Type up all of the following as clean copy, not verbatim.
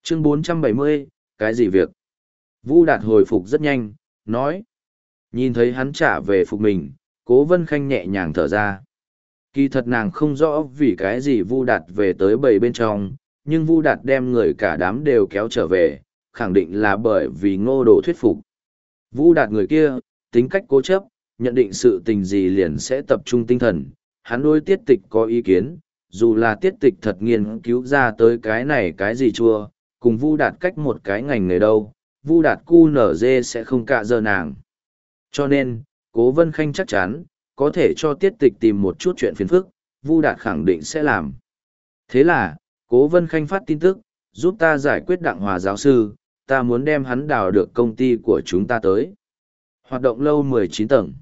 Chương 470, cái gì việc? Vu Đạt hồi phục rất nhanh, nói. Nhìn thấy hắn trả về phục mình, Cố Vân Khanh nhẹ nhàng thở ra. Kỳ thật nàng không rõ vì cái gì Vu Đạt về tới bầy bên trong, nhưng Vu Đạt đem người cả đám đều kéo trở về, khẳng định là bởi vì Ngô Đồ thuyết phục. Vu Đạt người kia, tính cách cố chấp, nhận định sự tình gì liền sẽ tập trung tinh thần, hắn đối tiết tịch có ý kiến, dù là tiết tịch thật nghiên cứu ra tới cái này cái gì chua, cùng Vu Đạt cách một cái ngành nghề đâu, Vu Đạt cu nở dê sẽ không cạ giờ nàng. Cho nên, Cố Vân Khanh chắc chắn, có thể cho tiết tịch tìm một chút chuyện phiền phức, Vu Đạt khẳng định sẽ làm. Thế là, Cố Vân Khanh phát tin tức, giúp ta giải quyết Đặng Hòa giáo sư, ta muốn đem hắn đào được công ty của chúng ta tới. Hoạt động lâu 19 tầng.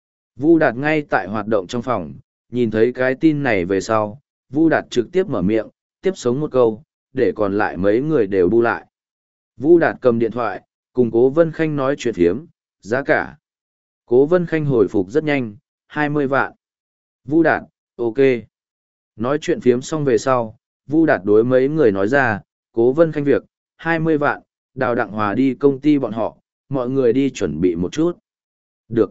Vu Đạt ngay tại hoạt động trong phòng, nhìn thấy cái tin này về sau, Vu Đạt trực tiếp mở miệng, tiếp sống một câu, để còn lại mấy người đều bu lại. Vu Đạt cầm điện thoại, cùng Cố Vân Khanh nói chuyện thiếm, giá cả. Cố Vân Khanh hồi phục rất nhanh, 20 vạn. Vu Đạt, ok. Nói chuyện phiếm xong về sau, Vu Đạt đối mấy người nói ra, Cố Vân Khanh việc, 20 vạn, đào Đặng Hòa đi công ty bọn họ, mọi người đi chuẩn bị một chút. Được.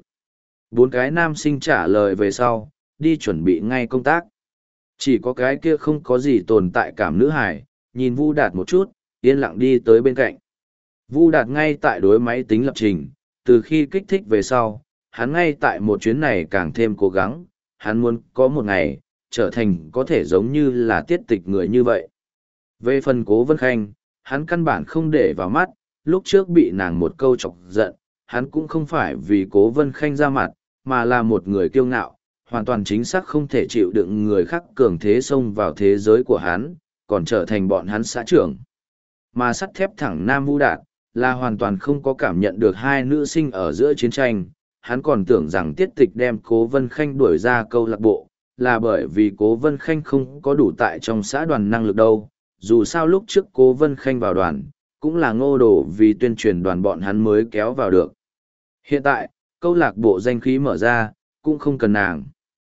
4 cái nam sinh trả lời về sau, đi chuẩn bị ngay công tác. Chỉ có cái kia không có gì tồn tại cảm nữ hải, nhìn Vu Đạt một chút, yên lặng đi tới bên cạnh. Vu Đạt ngay tại đối máy tính lập trình, từ khi kích thích về sau, hắn ngay tại một chuyến này càng thêm cố gắng, hắn muốn có một ngày, trở thành có thể giống như là tiết tịch người như vậy. Về phần Cố Vân Khanh, hắn căn bản không để vào mắt, lúc trước bị nàng một câu chọc giận, hắn cũng không phải vì Cố Vân Khanh ra mặt, mà là một người kiêu ngạo, hoàn toàn chính xác không thể chịu đựng người khác cường thế xông vào thế giới của hắn, còn trở thành bọn hắn xã trưởng. Mà sắt thép thẳng Nam Vu Đạt, là hoàn toàn không có cảm nhận được hai nữ sinh ở giữa chiến tranh, hắn còn tưởng rằng tiết tịch đem Cố Vân Khanh đuổi ra câu lạc bộ, là bởi vì Cố Vân Khanh không có đủ tại trong xã đoàn năng lực đâu, dù sao lúc trước Cố Vân Khanh vào đoàn, cũng là Ngô Đồ vì tuyên truyền đoàn bọn hắn mới kéo vào được. Hiện tại, câu lạc bộ danh khí mở ra, cũng không cần nàng.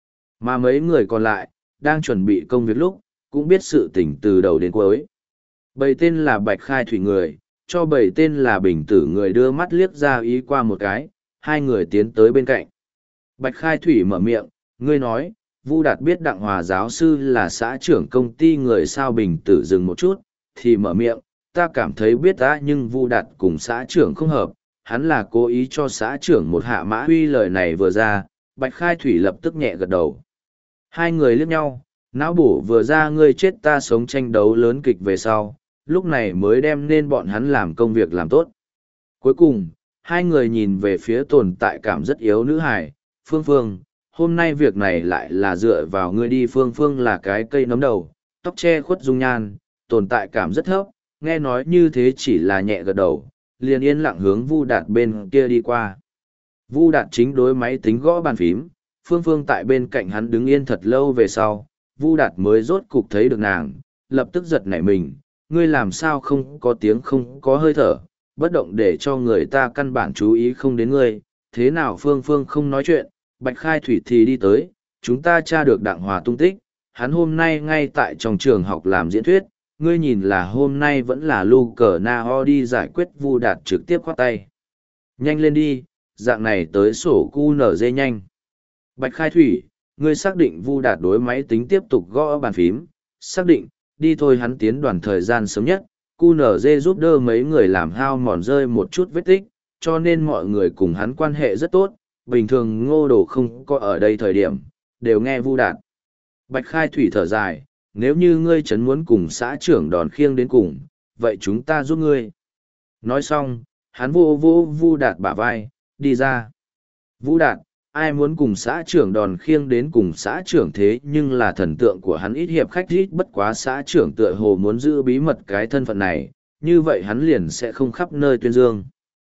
Mà mấy người còn lại, đang chuẩn bị công việc lúc, cũng biết sự tình từ đầu đến cuối. Bầy tên là Bạch Khai Thủy người, cho bầy tên là Bình Tử người đưa mắt liếc ra ý qua một cái, hai người tiến tới bên cạnh. Bạch Khai Thủy mở miệng, ngươi nói, Vu Đạt biết Đặng Hòa giáo sư là xã trưởng công ty người sao. Bình Tử dừng một chút, thì mở miệng, ta cảm thấy biết đã, nhưng Vu Đạt cùng xã trưởng không hợp, hắn là cố ý cho xã trưởng một hạ mã huy. Lời này vừa ra, Bạch Khai Thủy lập tức nhẹ gật đầu. Hai người liếc nhau, não bổ vừa ra ngươi chết ta sống tranh đấu lớn kịch về sau, lúc này mới đem nên bọn hắn làm công việc làm tốt. Cuối cùng, hai người nhìn về phía tồn tại cảm rất yếu nữ hải, Phương Phương, hôm nay việc này lại là dựa vào ngươi đi. Phương Phương là cái cây nấm đầu, tóc che khuất dung nhan, tồn tại cảm rất thấp, nghe nói như thế chỉ là nhẹ gật đầu, liền yên lặng hướng Vu Đạt bên kia đi qua. Vu Đạt chính đối máy tính gõ bàn phím, Phương Phương tại bên cạnh hắn đứng yên thật lâu về sau, Vu Đạt mới rốt cục thấy được nàng, lập tức giật nảy mình, ngươi làm sao không có tiếng không có hơi thở, bất động để cho người ta căn bản chú ý không đến ngươi, thế nào? Phương Phương không nói chuyện, Bạch Khai Thủy thì đi tới, chúng ta tra được Đặng Hòa tung tích, hắn hôm nay ngay tại trong trường học làm diễn thuyết, ngươi nhìn là hôm nay vẫn là lu cờ na ho đi giải quyết. Vu Đạt trực tiếp khoát tay. Nhanh lên đi, dạng này tới sổ cu nở dê nhanh. Bạch Khai Thủy, ngươi xác định? Vu Đạt đối máy tính tiếp tục gõ bàn phím, xác định, đi thôi. Hắn tiến đoàn thời gian sớm nhất, QNZ giúp đỡ mấy người làm hao mòn rơi một chút vết tích, cho nên mọi người cùng hắn quan hệ rất tốt, bình thường Ngô Đồ không có ở đây thời điểm, đều nghe Vu Đạt. Bạch Khai Thủy thở dài, nếu như ngươi chấn muốn cùng xã trưởng đòn khiêng đến cùng, vậy chúng ta giúp ngươi. Nói xong, hắn vô Vu Đạt bả vai, đi ra. Vu Đạt, ai muốn cùng xã trưởng đòn khiêng đến cùng xã trưởng, thế nhưng là thần tượng của hắn ít hiệp khách ít, bất quá xã trưởng tựa hồ muốn giữ bí mật cái thân phận này, như vậy hắn liền sẽ không khắp nơi tuyên dương.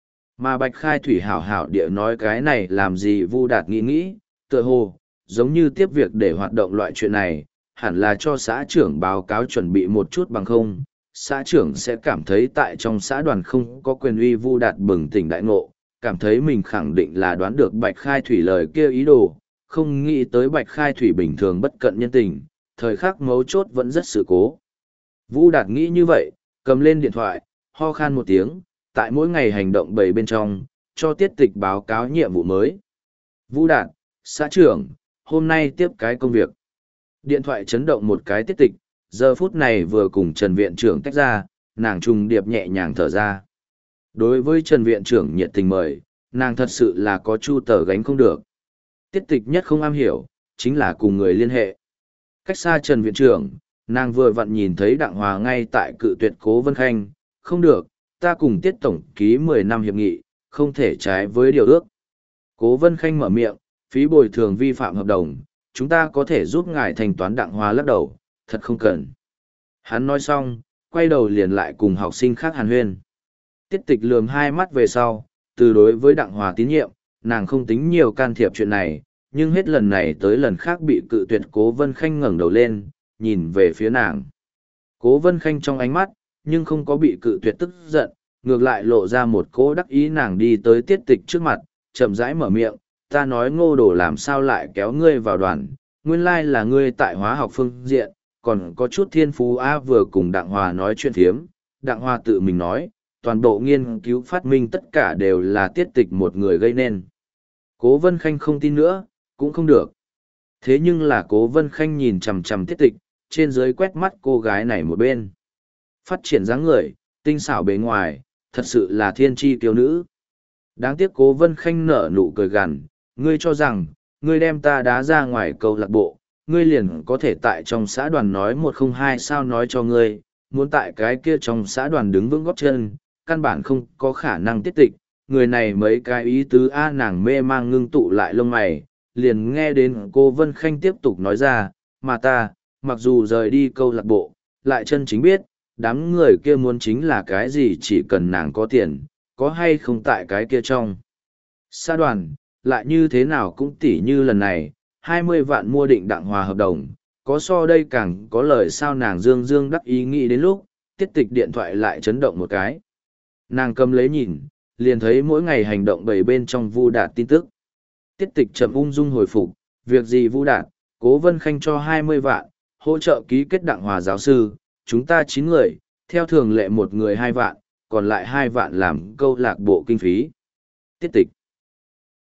Mà Bạch Khai Thủy hảo hảo địa nói cái này làm gì? Vu Đạt nghĩ, tựa hồ, giống như tiếp việc để hoạt động loại chuyện này, hẳn là cho xã trưởng báo cáo chuẩn bị một chút, bằng không, xã trưởng sẽ cảm thấy tại trong xã đoàn không có quyền uy. Vu Đạt bừng tỉnh đại ngộ, cảm thấy mình khẳng định là đoán được Bạch Khai Thủy lời kia ý đồ, không nghĩ tới Bạch Khai Thủy bình thường bất cận nhân tình, thời khắc mấu chốt vẫn rất sự cố. Vu Đạt nghĩ như vậy, cầm lên điện thoại, ho khan một tiếng, tại mỗi ngày hành động 7 bên trong, cho tiết tịch báo cáo nhiệm vụ mới. Vũ Đạt, xã trưởng, hôm nay tiếp cái công việc. Điện thoại chấn động một cái tiết tịch, giờ phút này vừa cùng Trần Viện trưởng tách ra, nàng trùng điệp nhẹ nhàng thở ra. Đối với Trần Viện trưởng nhiệt tình mời, nàng thật sự là có chu tờ gánh không được. Tiết tịch nhất không am hiểu, chính là cùng người liên hệ. Cách xa Trần Viện trưởng, nàng vừa vặn nhìn thấy Đặng Hòa ngay tại cự tuyệt Cố Vân Khanh, không được, ta cùng Tiết tổng ký 10 năm hiệp nghị, không thể trái với điều ước. Cố Vân Khanh mở miệng, phí bồi thường vi phạm hợp đồng, chúng ta có thể giúp ngài thanh toán. Đặng Hòa lắc đầu, thật không cần. Hắn nói xong, quay đầu liền lại cùng học sinh khác hàn huyên. Tiết tịch lườm hai mắt về sau, từ đối với Đặng Hòa tín nhiệm, nàng không tính nhiều can thiệp chuyện này, nhưng hết lần này tới lần khác bị cự tuyệt. Cố Vân Khanh ngẩng đầu lên, nhìn về phía nàng. Cố Vân Khanh trong ánh mắt, nhưng không có bị cự tuyệt tức giận, ngược lại lộ ra một cỗ đắc ý. Nàng đi tới tiết tịch trước mặt, chậm rãi mở miệng, ta nói Ngô Đồ làm sao lại kéo ngươi vào đoàn, nguyên lai là ngươi tại hóa học phương diện, còn có chút thiên phú. Vừa cùng Đặng Hòa nói chuyện thiếm, Đặng Hòa tự mình nói, toàn bộ nghiên cứu phát minh tất cả đều là tiết tịch một người gây nên. Cố Vân Khanh không tin nữa, cũng không được. Thế nhưng là Cố Vân Khanh nhìn chằm chằm tiết tịch, trên dưới quét mắt cô gái này một bên. Phát triển dáng người, tinh xảo bề ngoài, thật sự là thiên tri kiêu nữ. Đáng tiếc Cố Vân Khanh nở nụ cười gằn, ngươi cho rằng, ngươi đem ta đá ra ngoài câu lạc bộ, ngươi liền có thể tại trong xã đoàn nói 102 sao. Nói cho ngươi, muốn tại cái kia trong xã đoàn đứng vững góp chân, căn bản không có khả năng. Tiết tịch, người này mấy cái ý tứ. Nàng mê mang ngưng tụ lại lông mày, liền nghe đến cô Vân Khanh tiếp tục nói ra, mà ta, mặc dù rời đi câu lạc bộ, lại chân chính biết, đám người kia muốn chính là cái gì. Chỉ cần nàng có tiền, có hay không tại cái kia trong xã đoàn, lại như thế nào cũng tỉ như lần này, 20 vạn mua định Đặng Hòa hợp đồng, có so đây càng có lời sao. Nàng dương dương đắc ý nghĩ đến lúc, tiết tịch điện thoại lại chấn động một cái. Nàng cầm lấy nhìn, liền thấy mỗi ngày hành động 7 bên trong Vu Đạt tin tức. Tiết tịch chậm ung dung hồi phục, việc gì Vu Đạt, Cố Vân Khanh cho 20 vạn, hỗ trợ ký kết Đặng Hòa giáo sư, chúng ta 9 người, theo thường lệ một người 2 vạn, còn lại 2 vạn làm câu lạc bộ kinh phí. Tiết tịch.